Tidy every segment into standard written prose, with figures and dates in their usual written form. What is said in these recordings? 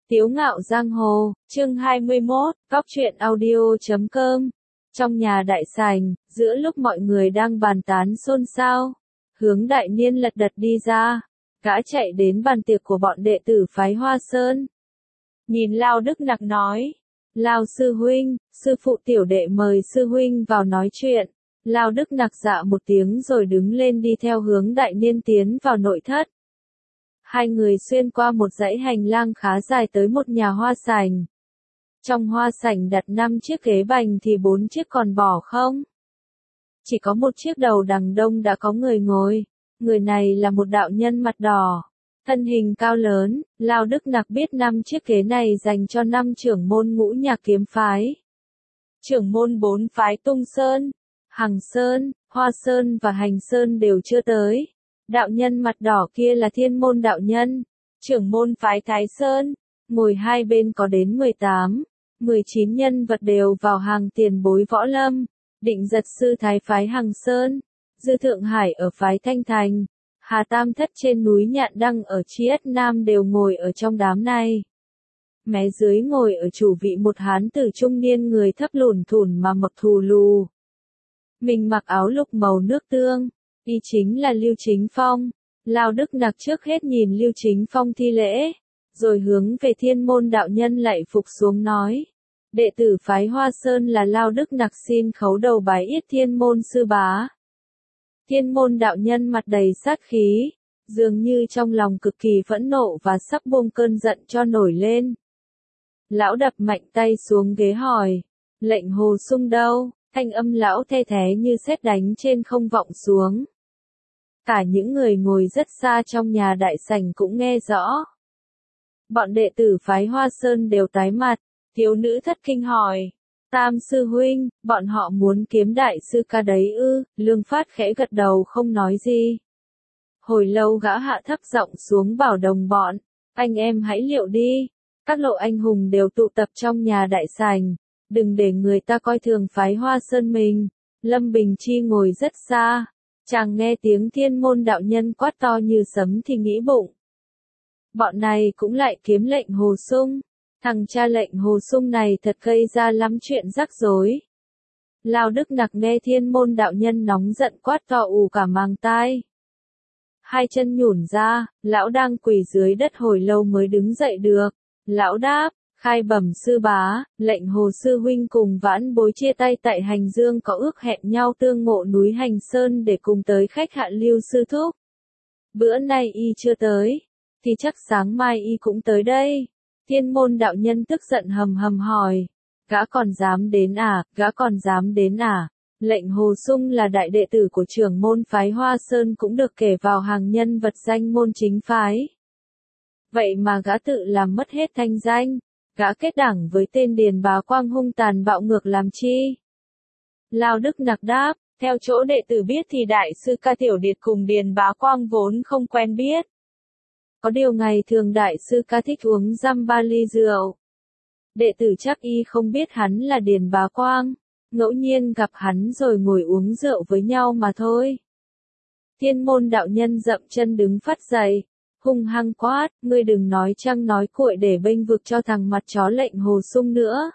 Tiếu ngạo giang hồ, chương 21, Cóc truyện audio.com. Trong nhà đại sảnh, giữa lúc mọi người đang bàn tán xôn xao, Hướng Đại Niên lật đật đi ra, gã chạy đến bàn tiệc của bọn đệ tử phái Hoa Sơn. Nhìn Lao Đức Nặc nói, Lao sư huynh, sư phụ tiểu đệ mời sư huynh vào nói chuyện. Lao Đức Nặc dạ một tiếng rồi đứng lên đi theo Hướng Đại Niên tiến vào nội thất. Hai người xuyên qua một dãy hành lang khá dài tới một nhà hoa sảnh. Trong hoa sảnh đặt 5 chiếc ghế bành thì 4 chiếc còn bỏ không. Chỉ có một chiếc đầu đằng đông đã có người ngồi. Người này là một đạo nhân mặt đỏ, thân hình cao lớn. Lao Đức Nặc biết 5 chiếc ghế này dành cho 5 trưởng môn Ngũ Nhạc Kiếm Phái. Trưởng môn 4 phái Tung Sơn, Hằng Sơn, Hoa Sơn và Hành Sơn đều chưa tới. Đạo nhân mặt đỏ kia là Thiên Môn đạo nhân, trưởng môn phái Thái Sơn, ngồi hai bên có đến 18, 19 nhân vật đều vào hàng tiền bối võ lâm. Định Giật sư thái phái Hằng Sơn, Dư Thượng Hải ở phái Thanh Thành, Hà Tam Thất trên núi Nhạn Đăng ở Chiết Nam đều ngồi ở trong đám này. Mé dưới ngồi ở chủ vị một hán tử trung niên, người thấp lùn thủn mà mập thù lù. Mình mặc áo lục màu nước tương. Y chính là Lưu Chính Phong. Lao Đức Nặc trước hết nhìn Lưu Chính Phong thi lễ, rồi hướng về Thiên Môn đạo nhân lạy phục xuống nói: đệ tử phái Hoa Sơn là Lao Đức Nặc xin khấu đầu bái yết Thiên Môn sư bá. Thiên Môn đạo nhân mặt đầy sát khí, dường như trong lòng cực kỳ phẫn nộ và sắp buông cơn giận cho nổi lên. Lão đập mạnh tay xuống ghế hỏi: lệnh Hồ Sung đâu? Thanh âm lão the thé như sét đánh trên không vọng xuống. Cả những người ngồi rất xa trong nhà đại sảnh cũng nghe rõ. Bọn đệ tử phái Hoa Sơn đều tái mặt. Thiếu nữ thất kinh hỏi: Tam sư huynh, bọn họ muốn kiếm đại sư ca đấy ư? Lương Phát khẽ gật đầu không nói gì. Hồi lâu gã hạ thấp giọng xuống bảo đồng bọn: anh em hãy liệu đi. Các lộ anh hùng đều tụ tập trong nhà đại sảnh. Đừng để người ta coi thường phái Hoa Sơn mình. Lâm Bình Chi ngồi rất xa. Chàng nghe tiếng Thiên Môn đạo nhân quát to như sấm thì nghĩ bụng: bọn này cũng lại kiếm lệnh Hồ Sung. Thằng cha lệnh Hồ Sung này thật gây ra lắm chuyện rắc rối. Lao Đức Nặc nghe Thiên Môn đạo nhân nóng giận quát to ù cả màng tai. Hai chân nhũn ra, lão đang quỳ dưới đất hồi lâu mới đứng dậy được. Lão đáp: khai bẩm sư bá, lệnh Hồ sư huynh cùng vãn bối chia tay tại Hành Dương có ước hẹn nhau tương ngộ núi Hành Sơn để cùng tới khách hạ Lưu sư thúc. Bữa nay y chưa tới, thì chắc sáng mai y cũng tới đây. Thiên Môn đạo nhân tức giận hầm hầm hỏi: gã còn dám đến à, gã còn dám đến à? Lệnh Hồ Sung là đại đệ tử của trưởng môn phái Hoa Sơn, cũng được kể vào hàng nhân vật danh môn chính phái. Vậy mà gã tự làm mất hết thanh danh. Gã kết đảng với tên Điền Bá Quang hung tàn bạo ngược làm chi? Lao Đức Nặc đáp: theo chỗ đệ tử biết thì đại sư ca Tiểu Điệt cùng Điền Bá Quang vốn không quen biết. Có điều ngày thường đại sư ca thích uống dăm ba ly rượu. Đệ tử chắc y không biết hắn là Điền Bá Quang, ngẫu nhiên gặp hắn rồi ngồi uống rượu với nhau mà thôi. Thiên Môn đạo nhân dậm chân đứng phắt dậy, hung hăng quát: ngươi đừng nói trăng nói cuội để bênh vực cho thằng mặt chó lệnh Hồ Sung nữa.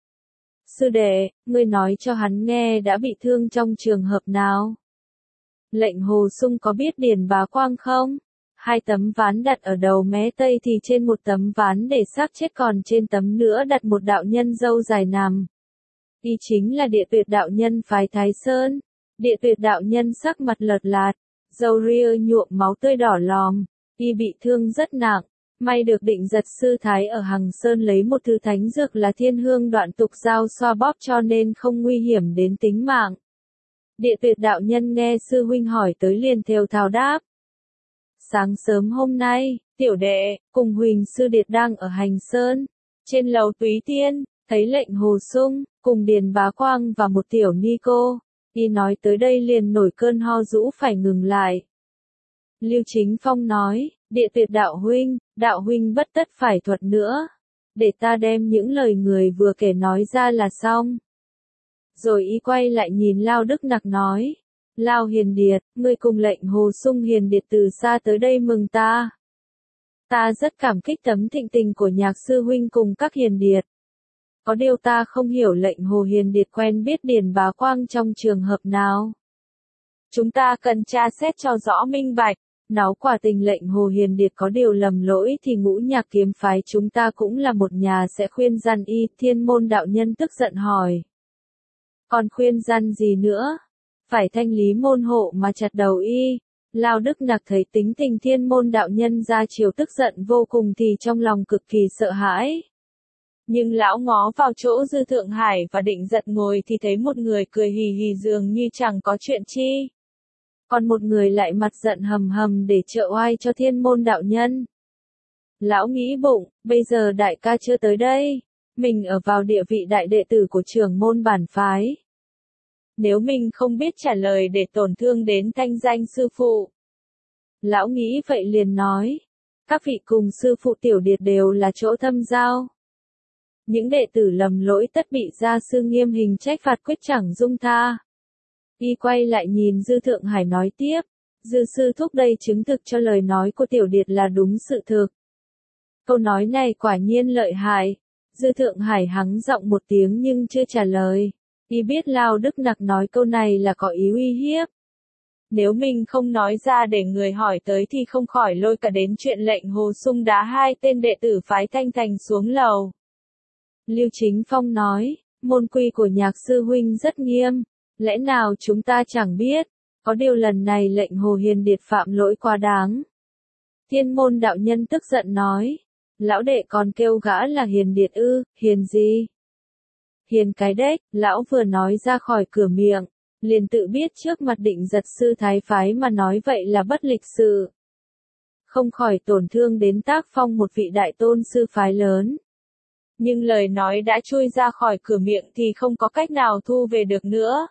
Sư đệ, ngươi nói cho hắn nghe đã bị thương trong trường hợp nào? Lệnh Hồ Sung có biết Điền Bá Quang không? Hai tấm ván đặt ở đầu mé tây thì trên một tấm ván để xác chết, còn trên tấm nữa đặt một đạo nhân râu dài nằm. Y chính là Địa Tuyệt đạo nhân phái Thái Sơn. Địa Tuyệt đạo nhân sắc mặt lợt lạt, râu ria nhuộm máu tươi đỏ lòm. Y bị thương rất nặng, may được Định Giật sư thái ở Hằng Sơn lấy một thứ thánh dược là Thiên Hương Đoạn Tục Giao xoa bóp cho nên không nguy hiểm đến tính mạng. Địa Tuyệt đạo nhân nghe sư huynh hỏi tới liền thều thào đáp: sáng sớm hôm nay, tiểu đệ cùng huỳnh sư điệt đang ở Hành Sơn, trên lầu Túy Tiên, thấy lệnh Hồ Sung cùng Điền Bá Quang và một tiểu ni cô. Y nói tới đây liền nổi cơn ho rũ phải ngừng lại. Lưu Chính Phong nói: Địa Tuyệt đạo huynh bất tất phải thuật nữa. Để ta đem những lời người vừa kể nói ra là xong. Rồi y quay lại nhìn Lao Đức Nặc nói: Lao Hiền Điệt, ngươi cùng lệnh Hồ Sung Hiền Điệt từ xa tới đây mừng ta. Ta rất cảm kích tấm thịnh tình của Nhạc sư huynh cùng các hiền điệt. Có điều ta không hiểu lệnh Hồ hiền điệt quen biết Điền Bá Quang trong trường hợp nào. Chúng ta cần tra xét cho rõ minh bạch. Nếu quả tình lệnh Hồ hiền điệt có điều lầm lỗi thì Ngũ Nhạc kiếm phái chúng ta cũng là một nhà sẽ khuyên răn y. Thiên môn đạo nhân tức giận hỏi. Còn khuyên răn gì nữa? Phải thanh lý môn hộ mà chặt đầu y. Lao Đức Nặc thấy tính tình thiên môn đạo nhân ra chiều tức giận vô cùng thì trong lòng cực kỳ sợ hãi. Nhưng lão ngó vào chỗ Dư Thượng Hải và định giật ngồi thì thấy một người cười hì hì dường như chẳng có chuyện chi. Còn một người lại mặt giận hầm hầm để trợ oai cho thiên môn đạo nhân. Lão nghĩ bụng, bây giờ đại ca chưa tới đây, mình ở vào địa vị đại đệ tử của trưởng môn bản phái. Nếu mình không biết trả lời để tổn thương đến thanh danh sư phụ. Lão nghĩ vậy liền nói, các vị cùng sư phụ Tiểu Điệt đều là chỗ thâm giao. Những đệ tử lầm lỗi tất bị gia sư nghiêm hình trách phạt quyết chẳng dung tha. Y quay lại nhìn Dư Thượng Hải nói tiếp, Dư sư thúc đây chứng thực cho lời nói của Tiểu Điệt là đúng sự thực. Câu nói này quả nhiên lợi hại. Dư Thượng Hải hắng giọng một tiếng nhưng chưa trả lời. Y biết Lao Đức Nặc nói câu này là có ý uy hiếp. Nếu mình không nói ra để người hỏi tới thì không khỏi lôi cả đến chuyện lệnh Hồ Sung đá hai tên đệ tử phái Thanh Thành xuống lầu. Lưu Chính Phong nói, môn quy của Nhạc sư huynh rất nghiêm, lẽ nào chúng ta chẳng biết, có điều lần này lệnh Hồ hiền điệt phạm lỗi quá đáng. Thiên môn đạo nhân tức giận nói, lão đệ còn kêu gã là hiền điệt ư, hiền gì? Hiền cái đếch, lão vừa nói ra khỏi cửa miệng, liền tự biết trước mặt định giật sư thái phái mà nói vậy là bất lịch sự. Không khỏi tổn thương đến tác phong một vị đại tôn sư phái lớn. Nhưng lời nói đã chui ra khỏi cửa miệng thì không có cách nào thu về được nữa.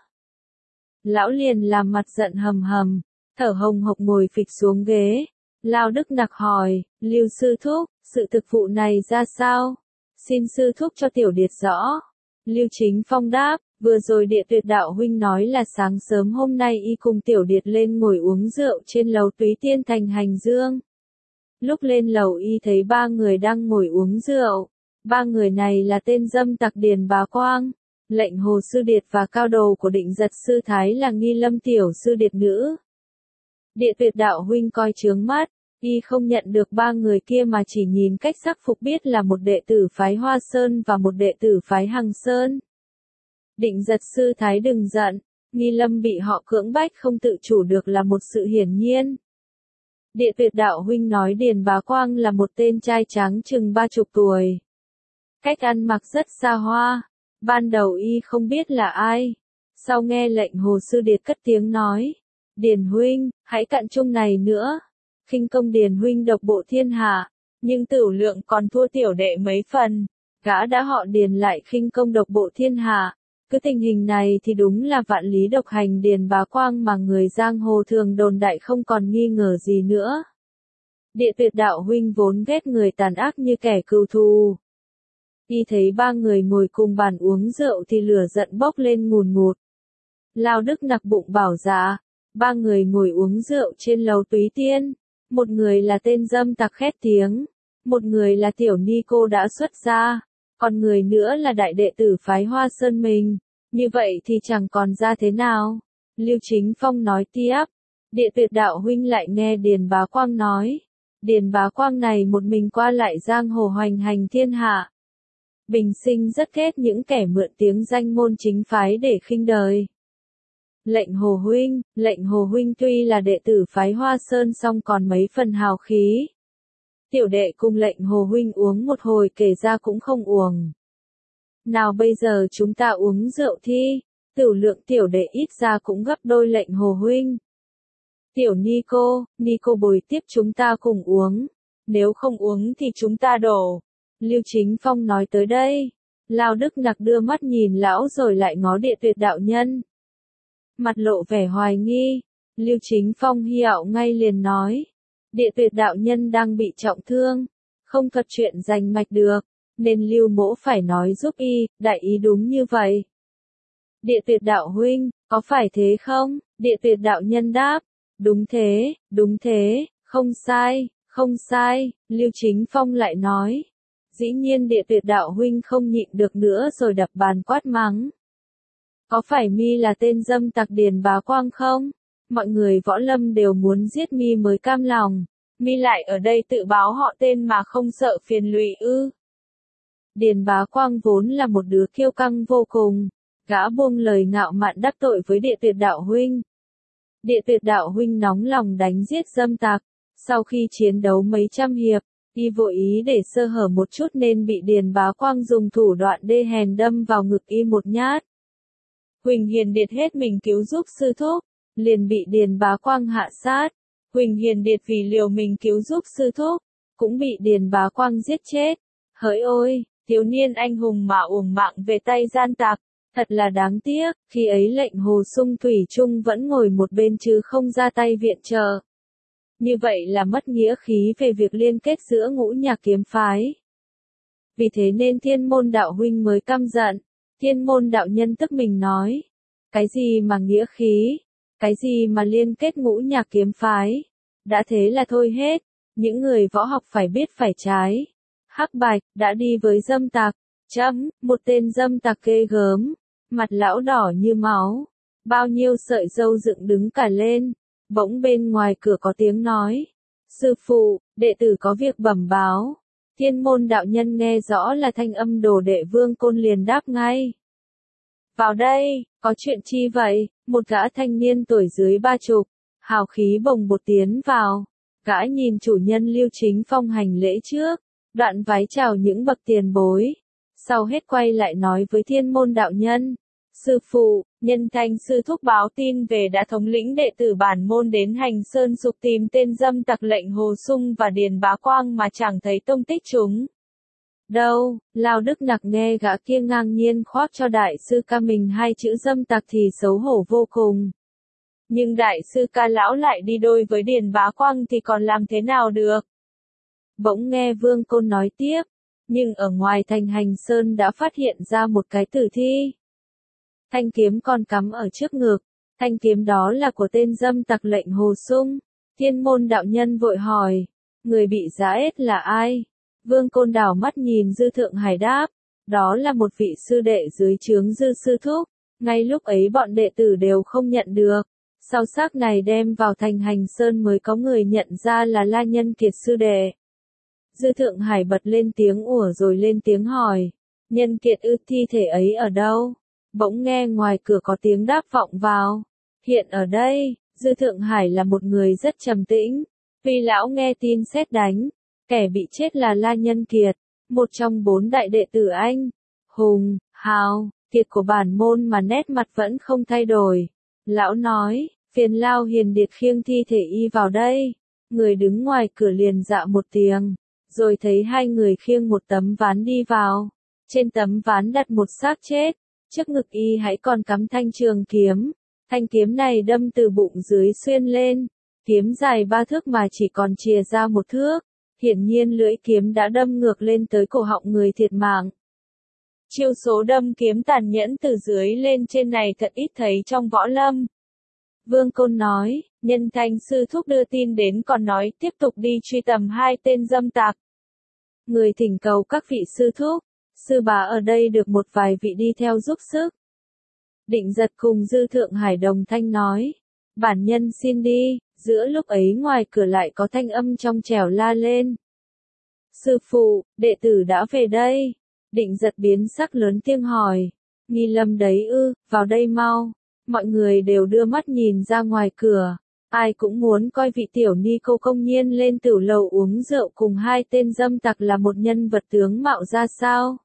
Lão liền làm mặt giận hầm hầm, thở hồng hộc ngồi phịch xuống ghế. Lao Đức Nặc hỏi, Lưu sư thúc, sự thực vụ này ra sao? Xin sư thúc cho Tiểu Điệt rõ. Lưu Chính Phong đáp, vừa rồi Địa Tuyệt đạo huynh nói là sáng sớm hôm nay y cùng Tiểu Điệt lên ngồi uống rượu trên lầu Túy Tiên thành Hành Dương. Lúc lên lầu y thấy ba người đang ngồi uống rượu. Ba người này là tên dâm tặc Điền Bá Quang, lệnh Hồ sư điệt và cao đồ của định giật sư thái là Nghi Lâm tiểu sư điệt nữ. Địa Tuyệt đạo huynh coi chướng mắt, y không nhận được ba người kia mà chỉ nhìn cách sắc phục biết là một đệ tử phái Hoa Sơn và một đệ tử phái Hằng Sơn. Định giật sư thái đừng giận, Nghi Lâm bị họ cưỡng bách không tự chủ được là một sự hiển nhiên. Địa Tuyệt đạo huynh nói Điền Bá Quang là một tên trai tráng chừng 30 tuổi. Cách ăn mặc rất xa hoa, ban đầu y không biết là ai. Sau nghe lệnh Hồ sư điệt cất tiếng nói, Điền huynh, hãy cạn chung này nữa. Khinh công Điền huynh độc bộ thiên hạ, nhưng tửu lượng còn thua tiểu đệ mấy phần. Gã đã họ Điền lại khinh công độc bộ thiên hạ. Cứ tình hình này thì đúng là vạn lý độc hành Điền Bá Quang mà người giang hồ thường đồn đại không còn nghi ngờ gì nữa. Địa Tuyệt đạo huynh vốn ghét người tàn ác như kẻ cừu thù. Y thấy ba người ngồi cùng bàn uống rượu thì lửa giận bốc lên ngùn ngụt. Lao Đức Nặc bụng bảo dạ, ba người ngồi uống rượu trên lầu Túy Tiên, một người là tên dâm tặc khét tiếng, một người là tiểu ni cô đã xuất gia, còn người nữa là đại đệ tử phái Hoa Sơn mình, như vậy thì chẳng còn ra thế nào. Lưu Chính Phong nói tiếp, Địa Tuyệt đạo huynh lại nghe Điền Bá Quang nói, Điền Bá Quang này một mình qua lại giang hồ hoành hành thiên hạ. Bình sinh rất ghét những kẻ mượn tiếng danh môn chính phái để khinh đời. Lệnh Hồ huynh tuy là đệ tử phái Hoa Sơn song còn mấy phần hào khí. Tiểu đệ cùng lệnh Hồ huynh uống một hồi kể ra cũng không uổng. Nào bây giờ chúng ta uống rượu thi, tửu lượng tiểu đệ ít ra cũng gấp đôi lệnh Hồ huynh. Tiểu Ni cô bồi tiếp chúng ta cùng uống, nếu không uống thì chúng ta đổ. Lưu Chính Phong nói tới đây, Lao Đức Nặc đưa mắt nhìn lão rồi lại ngó Địa Tuyệt đạo nhân. Mặt lộ vẻ hoài nghi, Lưu Chính Phong hi ảo ngay liền nói, Địa Tuyệt đạo nhân đang bị trọng thương, không thuật chuyện giành mạch được, nên Lưu mỗ phải nói giúp y, đại ý đúng như vậy. Địa Tuyệt đạo huynh, có phải thế không? Địa Tuyệt đạo nhân đáp, đúng thế, không Không sai, Lưu Chính Phong lại nói. Dĩ nhiên Địa Tuyệt đạo huynh không nhịn được nữa rồi đập bàn quát mắng. Có phải mi là tên dâm tặc Điền Bá Quang không? Mọi người võ lâm đều muốn giết mi mới cam lòng. Mi lại ở đây tự báo họ tên mà không sợ phiền lụy ư? Điền Bá Quang vốn là một đứa kiêu căng vô cùng. Gã buông lời ngạo mạn đắc tội với Địa Tuyệt đạo huynh. Địa Tuyệt đạo huynh nóng lòng đánh giết dâm tặc. Sau khi chiến đấu mấy trăm hiệp, y vội ý để sơ hở một chút nên bị Điền Bá Quang dùng thủ đoạn đê hèn đâm vào ngực y một nhát. Huỳnh Hiền Điệt hết mình cứu giúp sư thúc, liền bị Điền Bá Quang hạ sát. Huỳnh Hiền Điệt vì liều mình cứu giúp sư thúc, cũng bị Điền Bá Quang giết chết. Hỡi ôi, thiếu niên anh hùng mà uổng mạng về tay gian tặc, thật là đáng tiếc, khi ấy lệnh Hồ Sung thủy chung vẫn ngồi một bên chứ không ra tay viện trợ. Như vậy là mất nghĩa khí về việc liên kết giữa ngũ nhạc kiếm phái. Vì thế nên Thiên Môn đạo huynh mới căm giận. Thiên Môn đạo nhân tức mình nói. Cái gì mà nghĩa khí? Cái gì mà liên kết ngũ nhạc kiếm phái? Đã thế là thôi hết. Những người võ học phải biết phải trái. Hắc Bạch đã đi với dâm tặc. Chấm, một tên dâm tặc ghê gớm. Mặt lão đỏ như máu. Bao nhiêu sợi râu dựng đứng cả lên. Bỗng bên ngoài cửa có tiếng nói. Sư phụ, đệ tử có việc bẩm báo. Thiên Môn đạo nhân nghe rõ là thanh âm đồ đệ Vương Côn liền đáp ngay. Vào đây, có chuyện chi vậy? Một gã thanh niên tuổi dưới 30, hào khí bồng bột tiến vào. Gã nhìn chủ nhân Lưu Chính Phong hành lễ trước, đoạn vái chào những bậc tiền bối. Sau hết quay lại nói với Thiên Môn đạo nhân. Sư phụ, Nhân Thanh sư thúc báo tin về đã thống lĩnh đệ tử bản môn đến Hành Sơn Sục tìm tên dâm tặc lệnh Hồ Sung và Điền Bá Quang mà chẳng thấy tông tích chúng. Đâu, Lao Đức Nặc nghe gã kia ngang nhiên khoác cho đại sư ca mình hai chữ dâm tặc thì xấu hổ vô cùng. Nhưng đại sư ca lão lại đi đôi với Điền Bá Quang thì còn làm thế nào được? Bỗng nghe Vương Côn nói tiếp, nhưng ở ngoài thành Hành Sơn đã phát hiện ra một cái tử thi. Thanh kiếm còn cắm ở trước ngực, thanh kiếm đó là của tên dâm tặc lệnh Hồ Sung. Thiên Môn đạo nhân vội hỏi, người bị giã ết là ai? Vương Côn đảo mắt nhìn Dư Thượng Hải đáp, đó là một vị sư đệ dưới trướng Dư sư thúc, ngay lúc ấy bọn đệ tử đều không nhận được. Sau xác này đem vào thành Hành Sơn mới có người nhận ra là La Nhân Kiệt sư đệ. Dư Thượng Hải bật lên tiếng ủa rồi lên tiếng hỏi, Nhân Kiệt ư, thi thể ấy ở đâu? Bỗng nghe ngoài cửa có tiếng đáp vọng vào. Hiện ở đây. Dư Thượng Hải là một người rất trầm tĩnh. Vì lão nghe tin sét đánh. Kẻ bị chết là La Nhân Kiệt, một trong 4 đại đệ tử anh. Hùng, Hào, Kiệt của bản môn mà nét mặt vẫn không thay đổi. Lão nói, phiền Lao Hiền Điệt khiêng thi thể y vào đây. Người đứng ngoài cửa liền dạ một tiếng. Rồi thấy hai người khiêng một tấm ván đi vào. Trên tấm ván đặt một xác chết. Trước ngực y hãy còn cắm thanh trường kiếm. Thanh kiếm này đâm từ bụng dưới xuyên lên. Kiếm dài 3 thước mà chỉ còn chìa ra 1 thước. Hiển nhiên lưỡi kiếm đã đâm ngược lên tới cổ họng người thiệt mạng. Chiêu số đâm kiếm tàn nhẫn từ dưới lên trên này thật ít thấy trong võ lâm. Vương Côn nói, Nhân Thanh sư thúc đưa tin đến còn nói tiếp tục đi truy tầm 2 tên dâm tặc. Người thỉnh cầu các vị sư thúc. Sư bá ở đây được một vài vị đi theo giúp sức. Định Giật cùng Dư Thượng Hải đồng thanh nói. Bản nhân xin đi. Giữa lúc ấy ngoài cửa lại có thanh âm trong trẻo la lên. Sư phụ, đệ tử đã về đây. Định Giật biến sắc lớn tiếng hỏi. Nghi Lâm đấy ư, vào đây mau. Mọi người đều đưa mắt nhìn ra ngoài cửa. Ai cũng muốn coi vị tiểu ni cô công nhiên lên tửu lầu uống rượu cùng 2 tên dâm tặc là một nhân vật tướng mạo ra sao.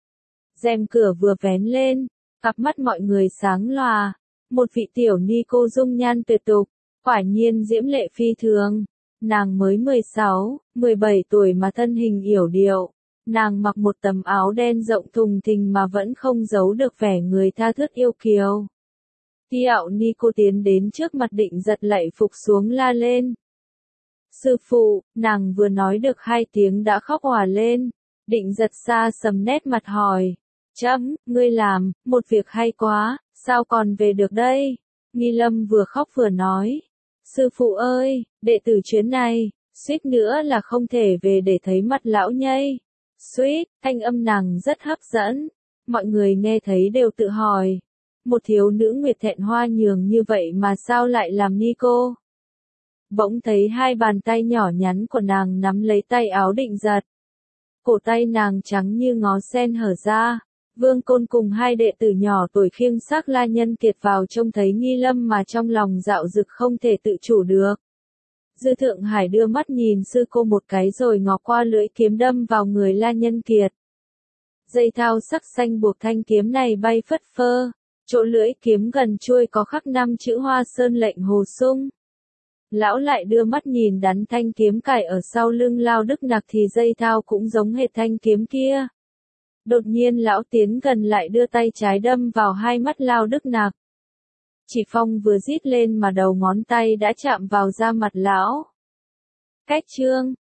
Rèm cửa vừa vén lên, cặp mắt mọi người sáng lòa. Một vị tiểu ni cô dung nhan tuyệt tục, quả nhiên diễm lệ phi thường. Nàng mới 16, 17 tuổi mà thân hình yểu điệu. Nàng mặc một tấm áo đen rộng thùng thình mà vẫn không giấu được vẻ người tha thướt yêu kiều. Tiạo ni cô tiến đến trước mặt Định Giật lạy phục xuống la lên. Sư phụ, nàng vừa nói được 2 tiếng đã khóc òa lên. Định Giật xa sầm nét mặt hỏi. Chấm, ngươi làm, một việc hay quá, sao còn về được đây? Nghi Lâm vừa khóc vừa nói. Sư phụ ơi, đệ tử chuyến này, suýt nữa là không thể về để thấy mặt lão nhây. Suýt, thanh âm nàng rất hấp dẫn. Mọi người nghe thấy đều tự hỏi. Một thiếu nữ nguyệt thẹn hoa nhường như vậy mà sao lại làm ni cô? Bỗng thấy hai bàn tay nhỏ nhắn của nàng nắm lấy tay áo định giật. Cổ tay nàng trắng như ngó sen hở ra. Vương Côn cùng hai đệ tử nhỏ tuổi khiêng xác La Nhân Kiệt vào trông thấy Nghi Lâm mà trong lòng dạo dực không thể tự chủ được. Dư Thượng Hải đưa mắt nhìn sư cô một cái rồi ngó qua lưỡi kiếm đâm vào người La Nhân Kiệt. Dây thao sắc xanh buộc thanh kiếm này bay phất phơ, chỗ lưỡi kiếm gần chuôi có khắc 5 chữ Hoa Sơn lệnh Hồ Sung. Lão lại đưa mắt nhìn đắn thanh kiếm cài ở sau lưng Lao Đức Nặc thì dây thao cũng giống hệt thanh kiếm kia. Đột nhiên lão tiến gần lại đưa tay trái đâm vào hai mắt Lao Đức Nặc. Chỉ phong vừa rít lên mà đầu ngón tay đã chạm vào da mặt lão. Cách chương